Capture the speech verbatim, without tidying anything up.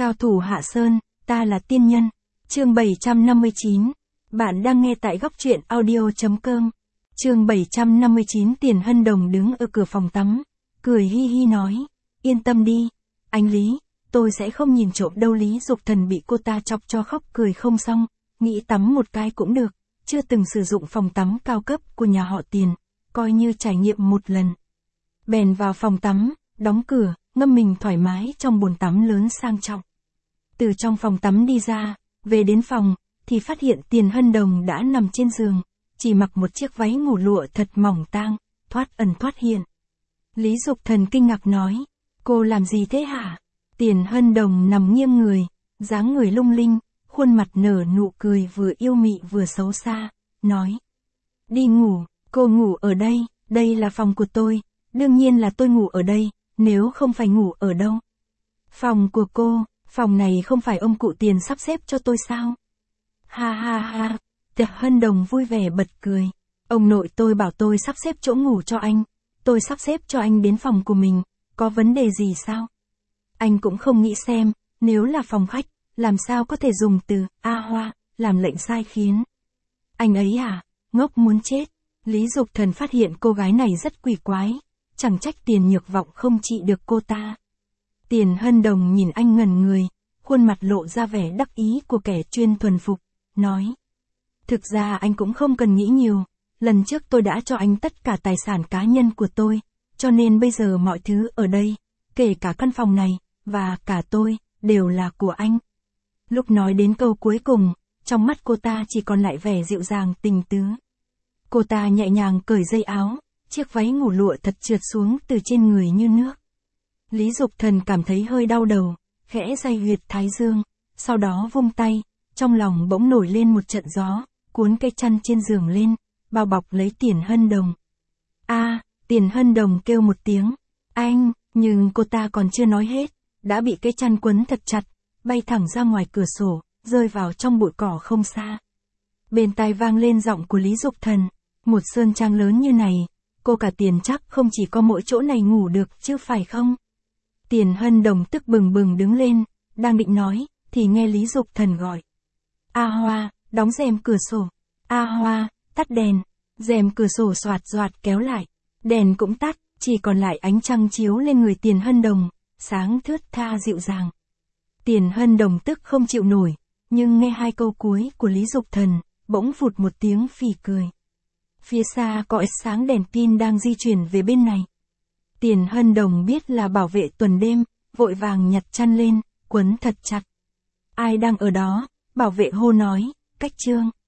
Cao thủ Hạ Sơn, ta là tiên nhân. Chương bảy trăm năm mươi chín. Bạn đang nghe tại góc truyện audio chấm com. Chương bảy trăm năm mươi chín. Tiền Hân Đồng đứng ở cửa phòng tắm, cười hi hi nói, yên tâm đi, anh Lý, tôi sẽ không nhìn trộm đâu. Lý Dục Thần bị cô ta chọc cho khóc cười không xong, nghĩ tắm một cái cũng được, chưa từng sử dụng phòng tắm cao cấp của nhà họ Tiền, coi như trải nghiệm một lần. Bèn vào phòng tắm, đóng cửa, ngâm mình thoải mái trong bồn tắm lớn sang trọng. Từ trong phòng tắm đi ra, về đến phòng, thì phát hiện Tiền Hân Đồng đã nằm trên giường, chỉ mặc một chiếc váy ngủ lụa thật mỏng tang, thoát ẩn thoát hiện. Lý Dục Thần kinh ngạc nói, cô làm gì thế hả? Tiền Hân Đồng nằm nghiêng người, dáng người lung linh, khuôn mặt nở nụ cười vừa yêu mị vừa xấu xa, nói, đi ngủ, cô ngủ ở đây, đây là phòng của tôi, đương nhiên là tôi ngủ ở đây, nếu không phải ngủ ở đâu? Phòng của cô, phòng này không phải ông cụ Tiền sắp xếp cho tôi sao? Ha ha ha, Tiền Hân Đồng vui vẻ bật cười, ông nội tôi bảo tôi sắp xếp chỗ ngủ cho anh, tôi sắp xếp cho anh đến phòng của mình, có vấn đề gì sao? Anh cũng không nghĩ xem, nếu là phòng khách, làm sao có thể dùng từ A Hoa, làm lệnh sai khiến. Anh ấy à, ngốc muốn chết. Lý Dục Thần phát hiện cô gái này rất quỷ quái, chẳng trách Tiền Nhược Vọng không trị được cô ta. Tiền Hân Đồng nhìn anh ngẩn người, khuôn mặt lộ ra vẻ đắc ý của kẻ chuyên thuần phục, nói, thực ra anh cũng không cần nghĩ nhiều, lần trước tôi đã cho anh tất cả tài sản cá nhân của tôi, cho nên bây giờ mọi thứ ở đây, kể cả căn phòng này, và cả tôi, đều là của anh. Lúc nói đến câu cuối cùng, trong mắt cô ta chỉ còn lại vẻ dịu dàng tình tứ. Cô ta nhẹ nhàng cởi dây áo, chiếc váy ngủ lụa thật trượt xuống từ trên người như nước. Lý Dục Thần cảm thấy hơi đau đầu, khẽ day huyệt thái dương, sau đó vung tay, trong lòng bỗng nổi lên một trận gió, cuốn cái chăn trên giường lên, bao bọc lấy Tiền Hân Đồng. A, Tiền Hân Đồng kêu một tiếng, anh, nhưng cô ta còn chưa nói hết, đã bị cái chăn quấn thật chặt, bay thẳng ra ngoài cửa sổ, rơi vào trong bụi cỏ không xa. Bên tai vang lên giọng của Lý Dục Thần, một sơn trang lớn như này, cô cả Tiền chắc không chỉ có mỗi chỗ này ngủ được chứ phải không? Tiền Hân Đồng tức bừng bừng đứng lên, đang định nói, thì nghe Lý Dục Thần gọi. A Hoa, đóng rèm cửa sổ. A Hoa, tắt đèn. Rèm cửa sổ xoạt xoạt kéo lại. Đèn cũng tắt, chỉ còn lại ánh trăng chiếu lên người Tiền Hân Đồng, sáng thướt tha dịu dàng. Tiền Hân Đồng tức không chịu nổi, nhưng nghe hai câu cuối của Lý Dục Thần, bỗng phụt một tiếng phì cười. Phía xa có ánh sáng đèn pin đang di chuyển về bên này. Tiền Hân Đồng biết là bảo vệ tuần đêm, vội vàng nhặt chăn lên, quấn thật chặt. Ai đang ở đó? Bảo vệ hô nói, Cách Trương.